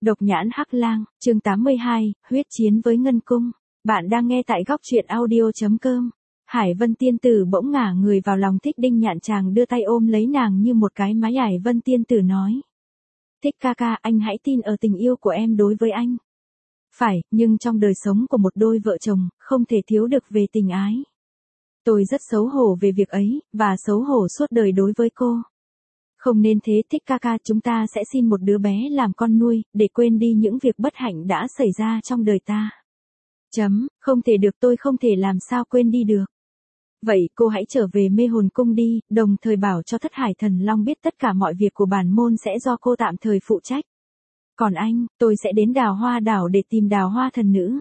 Độc nhãn hắc lang, chương 82, huyết chiến với Ngân Cung. Bạn đang nghe tại góc truyện audio.com. Hải Vân Tiên Tử bỗng ngả người vào lòng Thích Đinh Nhạn, chàng đưa tay ôm lấy nàng như một cái máy. Hải Vân Tiên Tử nói: Thích ca ca, anh hãy tin ở tình yêu của em đối với anh. Phải, nhưng trong đời sống của một đôi vợ chồng, không thể thiếu được về tình ái. Tôi rất xấu hổ về việc ấy, và xấu hổ suốt đời đối với cô. Không nên thế Thích ca ca, chúng ta sẽ xin một đứa bé làm con nuôi, để quên đi những việc bất hạnh đã xảy ra trong đời ta. Không thể được, tôi không thể làm sao quên đi được. Vậy cô hãy trở về Mê Hồn Cung đi, đồng thời bảo cho Thất Hải Thần Long biết tất cả mọi việc của bản môn sẽ do cô tạm thời phụ trách. Còn anh, tôi sẽ đến Đào Hoa Đảo để tìm Đào Hoa Thần Nữ.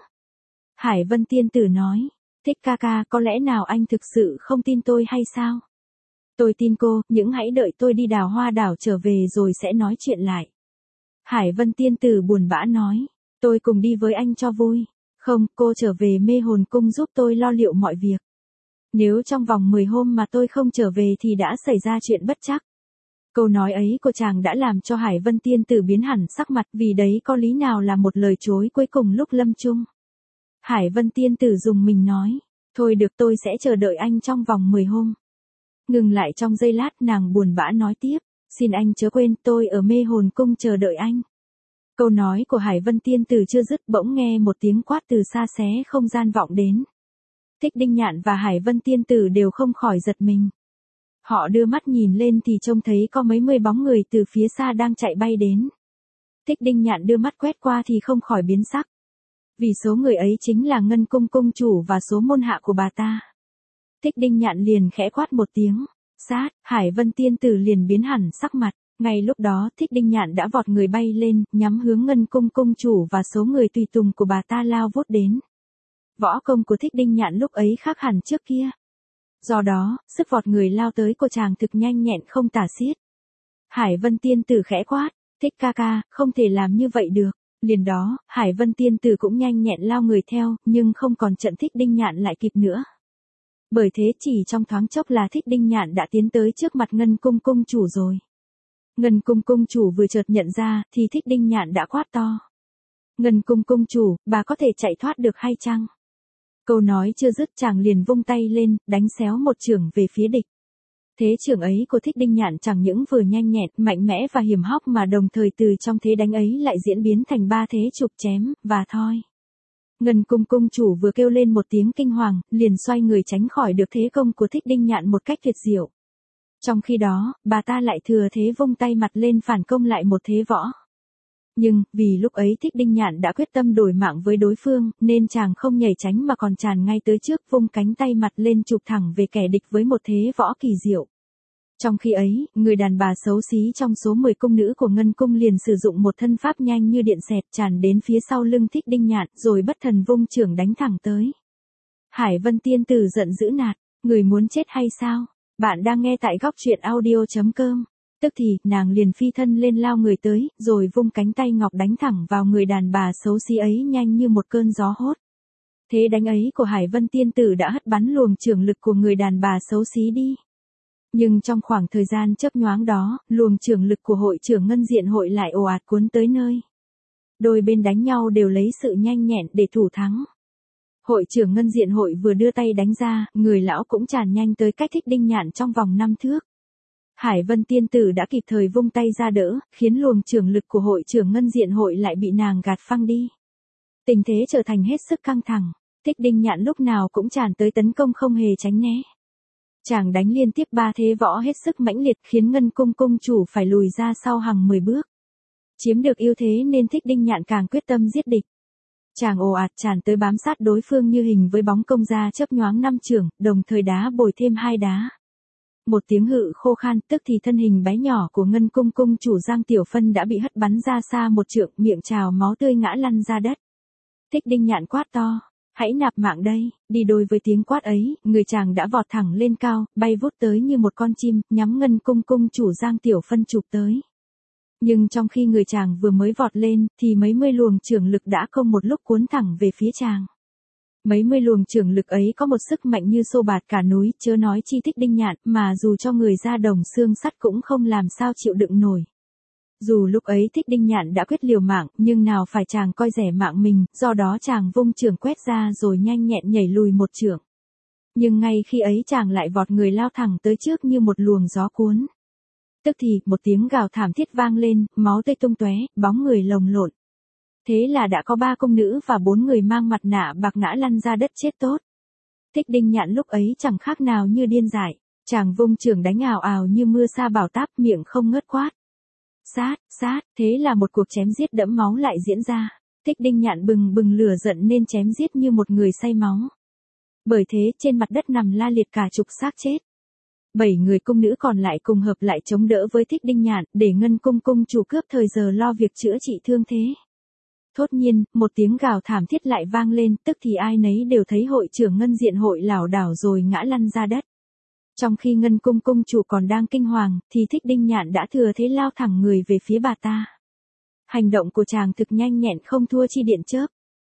Hải Vân Tiên Tử nói: Thích ca ca, có lẽ nào anh thực sự không tin tôi hay sao? Tôi tin cô, nhưng hãy đợi tôi đi Đào Hoa Đảo trở về rồi sẽ nói chuyện lại. Hải Vân Tiên Tử buồn bã nói: Tôi cùng đi với anh cho vui. Không, cô trở về Mê Hồn Cung giúp tôi lo liệu mọi việc. Nếu trong vòng 10 hôm mà tôi không trở về thì đã xảy ra chuyện bất trắc. Câu nói ấy của chàng đã làm cho Hải Vân Tiên Tử biến hẳn sắc mặt, vì đấy có lý nào là một lời chối cuối cùng lúc lâm chung. Hải Vân Tiên Tử dùng mình nói: Thôi được, tôi sẽ chờ đợi anh trong vòng 10 hôm. Ngừng lại trong giây lát, nàng buồn bã nói tiếp: Xin anh chớ quên, tôi ở Mê Hồn Cung chờ đợi anh. Câu nói của Hải Vân Tiên Tử chưa dứt, bỗng nghe một tiếng quát từ xa xé không gian vọng đến. Thích Đinh Nhạn và Hải Vân Tiên Tử đều không khỏi giật mình. Họ đưa mắt nhìn lên thì trông thấy có mấy mươi bóng người từ phía xa đang chạy bay đến. Thích Đinh Nhạn đưa mắt quét qua thì không khỏi biến sắc. Vì số người ấy chính là Ngân Cung cung chủ và số môn hạ của bà ta. Thích Đinh Nhạn liền khẽ quát một tiếng: Sát! Hải Vân Tiên Tử liền biến hẳn sắc mặt. Ngay lúc đó Thích Đinh Nhạn đã vọt người bay lên, nhắm hướng Ngân Cung cung chủ và số người tùy tùng của bà ta lao vút đến. Võ công của Thích Đinh Nhạn lúc ấy khác hẳn trước kia. Do đó, sức vọt người lao tới của chàng thực nhanh nhẹn không tả xiết. Hải Vân Tiên Tử khẽ quát: Thích ca ca, không thể làm như vậy được. Liền đó, Hải Vân Tiên Tử cũng nhanh nhẹn lao người theo, nhưng không còn chận Thích Đinh Nhạn lại kịp nữa. Bởi thế chỉ trong thoáng chốc là Thích Đinh Nhạn đã tiến tới trước mặt Ngân Cung cung chủ rồi. Ngân Cung cung chủ vừa chợt nhận ra, thì Thích Đinh Nhạn đã quát to: Ngân Cung cung chủ, bà có thể chạy thoát được hay chăng? Câu nói chưa dứt, chàng liền vung tay lên, đánh xéo một chưởng về phía địch. Thế chưởng ấy của Thích Đinh Nhạn chẳng những vừa nhanh nhẹn, mạnh mẽ và hiểm hóc, mà đồng thời từ trong thế đánh ấy lại diễn biến thành ba thế chụp chém và thoi. Ngân Cung cung chủ vừa kêu lên một tiếng kinh hoàng, liền xoay người tránh khỏi được thế công của Thích Đinh Nhạn một cách tuyệt diệu. Trong khi đó, bà ta lại thừa thế vung tay mặt lên phản công lại một thế võ. Nhưng, vì lúc ấy Thích Đinh Nhạn đã quyết tâm đổi mạng với đối phương, nên chàng không nhảy tránh mà còn tràn ngay tới trước, vung cánh tay mặt lên chụp thẳng về kẻ địch với một thế võ kỳ diệu. Trong khi ấy, người đàn bà xấu xí trong số 10 cung nữ của Ngân Cung liền sử dụng một thân pháp nhanh như điện xẹt tràn đến phía sau lưng Thích Đinh Nhạn, rồi bất thần vung chưởng đánh thẳng tới. Hải Vân Tiên Tử giận dữ nạt: Người muốn chết hay sao? Bạn đang nghe tại góc truyện audio.com. Tức thì, nàng liền phi thân lên lao người tới, rồi vung cánh tay ngọc đánh thẳng vào người đàn bà xấu xí ấy nhanh như một cơn gió hốt. Thế đánh ấy của Hải Vân Tiên Tử đã hất bắn luồng chưởng lực của người đàn bà xấu xí đi. Nhưng trong khoảng thời gian chớp nhoáng đó, luồng chưởng lực của hội trưởng Ngân Diện Hội lại ồ ạt cuốn tới nơi. Đôi bên đánh nhau đều lấy sự nhanh nhẹn để thủ thắng. Hội trưởng Ngân Diện Hội vừa đưa tay đánh ra, người lão cũng tràn nhanh tới cách Thích Đinh Nhạn trong vòng 5 thước. Hải Vân Tiên Tử đã kịp thời vung tay ra đỡ, khiến luồng chưởng lực của hội trưởng Ngân Diện Hội lại bị nàng gạt phăng đi. Tình thế trở thành hết sức căng thẳng. Thích Đinh Nhạn lúc nào cũng tràn tới tấn công không hề tránh né. Chàng đánh liên tiếp 3 thế võ hết sức mãnh liệt, khiến Ngân Cung cung chủ phải lùi ra sau hàng 10 bước. Chiếm được ưu thế nên Thích Đinh Nhạn càng quyết tâm giết địch. Chàng ồ ạt tràn tới bám sát đối phương như hình với bóng, công ra chớp nhoáng 5 chưởng, đồng thời đá bồi thêm 2 đá. Một tiếng hự khô khan, tức thì thân hình bé nhỏ của Ngân Cung cung chủ Giang Tiểu Phân đã bị hất bắn ra xa một trượng, miệng trào máu tươi ngã lăn ra đất. Thích Đinh Nhạn quát to: Hãy nạp mạng đây! Đi đôi với tiếng quát ấy, người chàng đã vọt thẳng lên cao, bay vút tới như một con chim, nhắm Ngân Cung cung chủ Giang Tiểu Phân chụp tới. Nhưng trong khi người chàng vừa mới vọt lên, thì mấy mươi luồng chưởng lực đã không một lúc cuốn thẳng về phía chàng. Mấy mươi luồng chưởng lực ấy có một sức mạnh như xô bạt cả núi, chớ nói chi Thích Đinh Nhạn, mà dù cho người da đồng xương sắt cũng không làm sao chịu đựng nổi. Dù lúc ấy Thích Đinh Nhạn đã quyết liều mạng, nhưng nào phải chàng coi rẻ mạng mình, do đó chàng vung chưởng quét ra rồi nhanh nhẹn nhảy lùi một chưởng. Nhưng ngay khi ấy chàng lại vọt người lao thẳng tới trước như một luồng gió cuốn. Tức thì, một tiếng gào thảm thiết vang lên, máu tươi tung tóe, bóng người lồng lộn. Thế là đã có 3 công nữ và 4 người mang mặt nạ bạc ngã lăn ra đất chết tốt. Thích Đinh Nhạn lúc ấy chẳng khác nào như điên dại, chàng vung chưởng đánh ào ào như mưa sa bão táp, miệng không ngớt quát. Sát, sát, thế là một cuộc chém giết đẫm máu lại diễn ra. Thích Đinh Nhạn bừng bừng lửa giận nên chém giết như một người say máu. Bởi thế trên mặt đất nằm la liệt cả chục xác chết. 7 người cung nữ còn lại cùng hợp lại chống đỡ với Thích Đinh Nhạn, để Ngân Cung cung chủ cướp thời giờ lo việc chữa trị thương thế. Thốt nhiên, một tiếng gào thảm thiết lại vang lên, tức thì ai nấy đều thấy hội trưởng Ngân Diện Hội lảo đảo rồi ngã lăn ra đất. Trong khi Ngân Cung cung chủ còn đang kinh hoàng, thì Thích Đinh Nhạn đã thừa thế lao thẳng người về phía bà ta. Hành động của chàng thực nhanh nhẹn không thua chi điện chớp.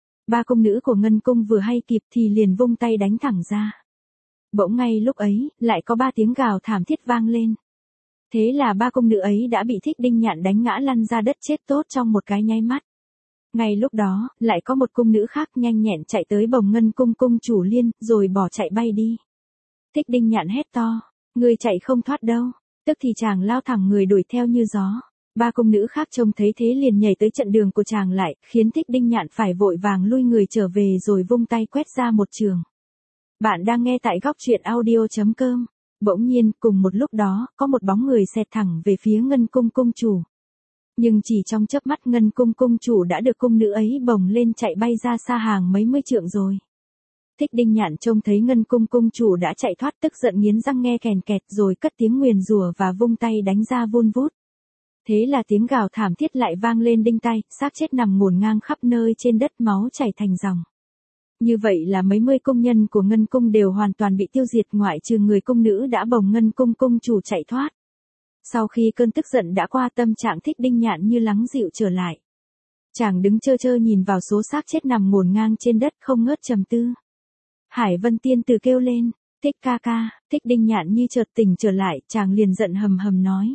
3 cung nữ của Ngân Cung vừa hay kịp thì liền vung tay đánh thẳng ra. Bỗng ngay lúc ấy, lại có 3 tiếng gào thảm thiết vang lên. Thế là 3 cung nữ ấy đã bị Thích Đinh Nhạn đánh ngã lăn ra đất chết tốt trong một cái nháy mắt. Ngay lúc đó, lại có một cung nữ khác nhanh nhẹn chạy tới bồng Ngân Cung cung chủ Liên, rồi bỏ chạy bay đi. Thích Đinh Nhạn hét to, người chạy không thoát đâu. Tức thì chàng lao thẳng người đuổi theo như gió. 3 cung nữ khác trông thấy thế liền nhảy tới chặn đường của chàng lại, khiến Thích Đinh Nhạn phải vội vàng lui người trở về rồi vung tay quét ra một trường. Bạn đang nghe tại góc truyện audio.com. Bỗng nhiên, cùng một lúc đó, có một bóng người xẹt thẳng về phía Ngân Cung cung chủ. Nhưng chỉ trong chớp mắt Ngân Cung cung chủ đã được cung nữ ấy bồng lên chạy bay ra xa hàng mấy mươi trượng rồi. Thích Đinh Nhạn trông thấy Ngân Cung cung chủ đã chạy thoát, tức giận nghiến răng nghe kèn kẹt rồi cất tiếng nguyền rủa và vung tay đánh ra vun vút. Thế là tiếng gào thảm thiết lại vang lên đinh tai, xác chết nằm ngổn ngang khắp nơi trên đất, máu chảy thành dòng. Như vậy là mấy mươi công nhân của Ngân Cung đều hoàn toàn bị tiêu diệt, ngoại trừ người cung nữ đã bồng Ngân Cung cung chủ chạy thoát. Sau khi cơn tức giận đã qua, tâm trạng Thích Đinh Nhạn như lắng dịu trở lại. Chàng đứng trơ trơ nhìn vào số xác chết nằm ngổn ngang trên đất không ngớt trầm tư. Hải Vân Tiên Tử kêu lên, Thích ca ca. Thích Đinh Nhạn như chợt tỉnh trở lại, chàng liền giận hầm hầm nói.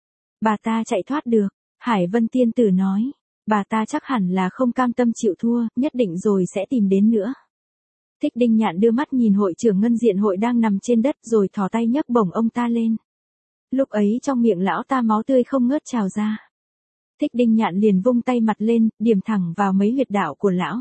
Bà ta chạy thoát được. Hải Vân Tiên Tử nói, bà ta chắc hẳn là không cam tâm chịu thua, nhất định rồi sẽ tìm đến nữa. Thích Đinh Nhạn đưa mắt nhìn hội trưởng Ngân Diện Hội đang nằm trên đất rồi thò tay nhấc bổng ông ta lên. Lúc ấy trong miệng lão ta máu tươi không ngớt trào ra. Thích Đinh Nhạn liền vung tay mặt lên, điểm thẳng vào mấy huyệt đạo của lão.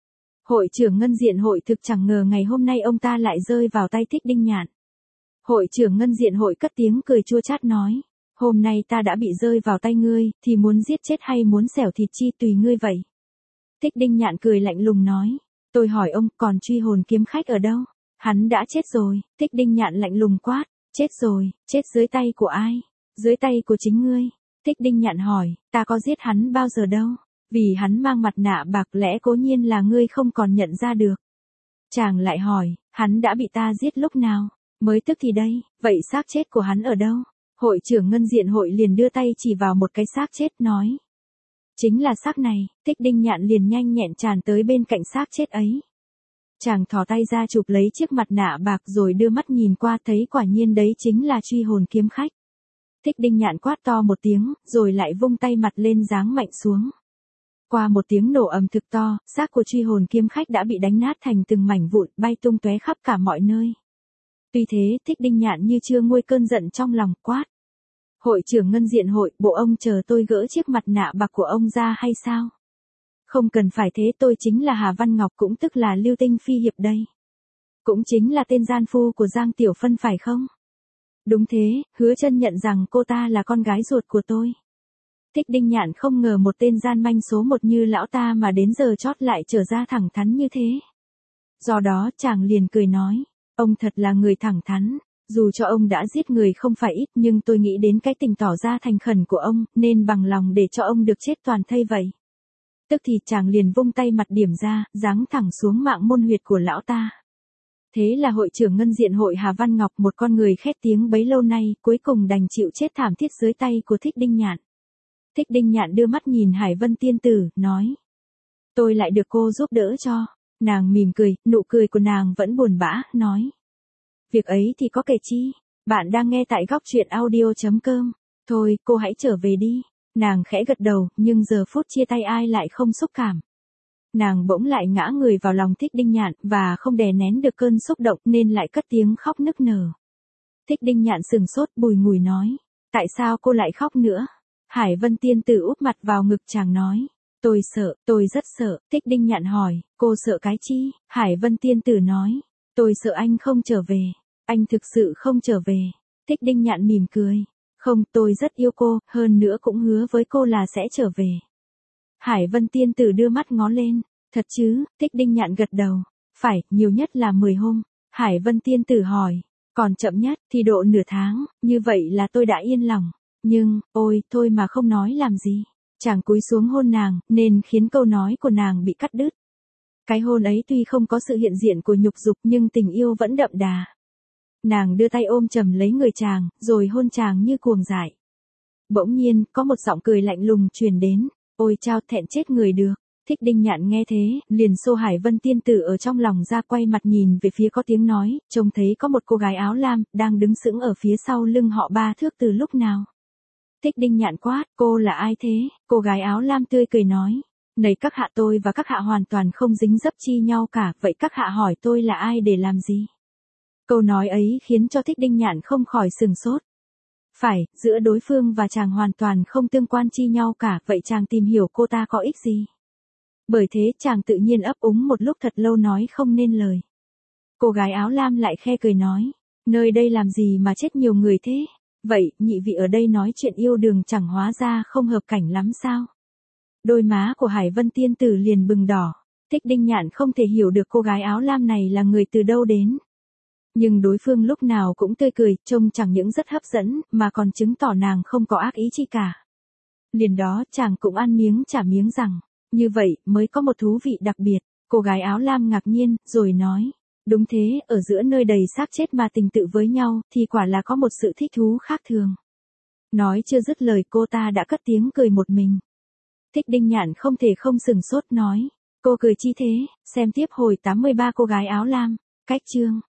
Hội trưởng Ngân Diện Hội thực chẳng ngờ ngày hôm nay ông ta lại rơi vào tay Thích Đinh Nhạn. Hội trưởng Ngân Diện Hội cất tiếng cười chua chát nói, hôm nay ta đã bị rơi vào tay ngươi, thì muốn giết chết hay muốn xẻo thịt chi tùy ngươi vậy. Thích Đinh Nhạn cười lạnh lùng nói, tôi hỏi ông, còn truy hồn kiếm khách ở đâu? Hắn đã chết rồi. Thích Đinh Nhạn lạnh lùng quát, chết rồi, chết dưới tay của ai? Dưới tay của chính ngươi. Thích Đinh Nhạn hỏi, ta có giết hắn bao giờ đâu? Vì hắn mang mặt nạ bạc lẽ cố nhiên là ngươi không còn nhận ra được. Chàng lại hỏi, hắn đã bị ta giết lúc nào? Mới tức thì đây, vậy xác chết của hắn ở đâu? Hội trưởng Ngân Diện Hội liền đưa tay chỉ vào một cái xác chết nói. Chính là xác này. Thích Đinh Nhạn liền nhanh nhẹn tràn tới bên cạnh xác chết ấy. Chàng thò tay ra chụp lấy chiếc mặt nạ bạc rồi đưa mắt nhìn qua, thấy quả nhiên đấy chính là truy hồn kiếm khách. Thích Đinh Nhạn quát to một tiếng, rồi lại vung tay mặt lên giáng mạnh xuống. Qua một tiếng nổ ầm thực to, xác của truy hồn kiếm khách đã bị đánh nát thành từng mảnh vụn, bay tung tóe khắp cả mọi nơi. Tuy thế, Thích Đinh Nhạn như chưa nguôi cơn giận trong lòng, quát. Hội trưởng Ngân Diện Hội, bộ ông chờ tôi gỡ chiếc mặt nạ bạc của ông ra hay sao? Không cần phải thế, tôi chính là Hà Văn Ngọc, cũng tức là Lưu Tinh Phi Hiệp đây. Cũng chính là tên gian phu của Giang Tiểu Phân phải không? Đúng thế, Hứa Chân nhận rằng cô ta là con gái ruột của tôi. Thích Đinh Nhạn không ngờ một tên gian manh số một như lão ta mà đến giờ chót lại trở ra thẳng thắn như thế. Do đó chàng liền cười nói, ông thật là người thẳng thắn. Dù cho ông đã giết người không phải ít, nhưng tôi nghĩ đến cái tình tỏ ra thành khẩn của ông, nên bằng lòng để cho ông được chết toàn thây vậy. Tức thì chàng liền vung tay mặt điểm ra, giáng thẳng xuống mạng môn huyệt của lão ta. Thế là hội trưởng Ngân Diện Hội Hà Văn Ngọc, một con người khét tiếng bấy lâu nay, cuối cùng đành chịu chết thảm thiết dưới tay của Thích Đinh Nhạn. Thích Đinh Nhạn đưa mắt nhìn Hải Vân Tiên Tử, nói. Tôi lại được cô giúp đỡ cho. Nàng mỉm cười, nụ cười của nàng vẫn buồn bã, nói. Việc ấy thì có kể chi. Bạn đang nghe tại góc truyện audio.com. Thôi, cô hãy trở về đi. Nàng khẽ gật đầu, nhưng giờ phút chia tay ai lại không xúc cảm. Nàng bỗng lại ngã người vào lòng Thích Đinh Nhạn, và không đè nén được cơn xúc động nên lại cất tiếng khóc nức nở. Thích Đinh Nhạn sừng sốt, bùi ngùi nói. Tại sao cô lại khóc nữa? Hải Vân tiên tử úp mặt vào ngực chàng nói. Tôi sợ, tôi rất sợ. Thích Đinh Nhạn hỏi, cô sợ cái chi? Hải Vân tiên tử nói. Tôi sợ anh không trở về. Anh thực sự không trở về. Thích Đinh Nhạn mỉm cười. Không, tôi rất yêu cô, hơn nữa cũng hứa với cô là sẽ trở về. Hải Vân tiên tử đưa mắt ngó lên. Thật chứ? Thích Đinh Nhạn gật đầu. Phải, nhiều nhất là 10 hôm. Hải Vân tiên tử hỏi. Còn chậm nhất thì độ nửa tháng, như vậy là tôi đã yên lòng. Nhưng, ôi, thôi mà không nói làm gì. Chàng cúi xuống hôn nàng, nên khiến câu nói của nàng bị cắt đứt. Cái hôn ấy tuy không có sự hiện diện của nhục dục nhưng tình yêu vẫn đậm đà. Nàng đưa tay ôm chầm lấy người chàng, rồi hôn chàng như cuồng dại. Bỗng nhiên, có một giọng cười lạnh lùng truyền đến. Ôi chao, thẹn chết người được. Thích Đinh Nhạn nghe thế, liền xô Hải Vân tiên tử ở trong lòng ra, quay mặt nhìn về phía có tiếng nói, trông thấy có một cô gái áo lam, đang đứng sững ở phía sau lưng họ 3 thước từ lúc nào. Thích Đinh Nhạn quát, cô là ai thế? Cô gái áo lam tươi cười nói. Này các hạ, tôi và các hạ hoàn toàn không dính dấp chi nhau cả, vậy các hạ hỏi tôi là ai để làm gì? Câu nói ấy khiến cho Thích Đinh Nhạn không khỏi sừng sốt. Phải, giữa đối phương và chàng hoàn toàn không tương quan chi nhau cả, vậy chàng tìm hiểu cô ta có ích gì? Bởi thế chàng tự nhiên ấp úng một lúc thật lâu nói không nên lời. Cô gái áo lam lại khe cười nói, nơi đây làm gì mà chết nhiều người thế? Vậy, nhị vị ở đây nói chuyện yêu đương chẳng hóa ra không hợp cảnh lắm sao? Đôi má của Hải Vân tiên tử liền bừng đỏ. Thích Đinh Nhạn không thể hiểu được cô gái áo lam này là người từ đâu đến. Nhưng đối phương lúc nào cũng tươi cười, trông chẳng những rất hấp dẫn, mà còn chứng tỏ nàng không có ác ý chi cả. Liền đó chàng cũng ăn miếng trả miếng rằng, như vậy mới có một thú vị đặc biệt. Cô gái áo lam ngạc nhiên, rồi nói, đúng thế, ở giữa nơi đầy xác chết mà tình tự với nhau, thì quả là có một sự thích thú khác thường. Nói chưa dứt lời cô ta đã cất tiếng cười một mình. Thích Đinh Nhạn không thể không sừng sốt nói, cô cười chi thế? Xem tiếp hồi 83 cô gái áo lam. Cách chương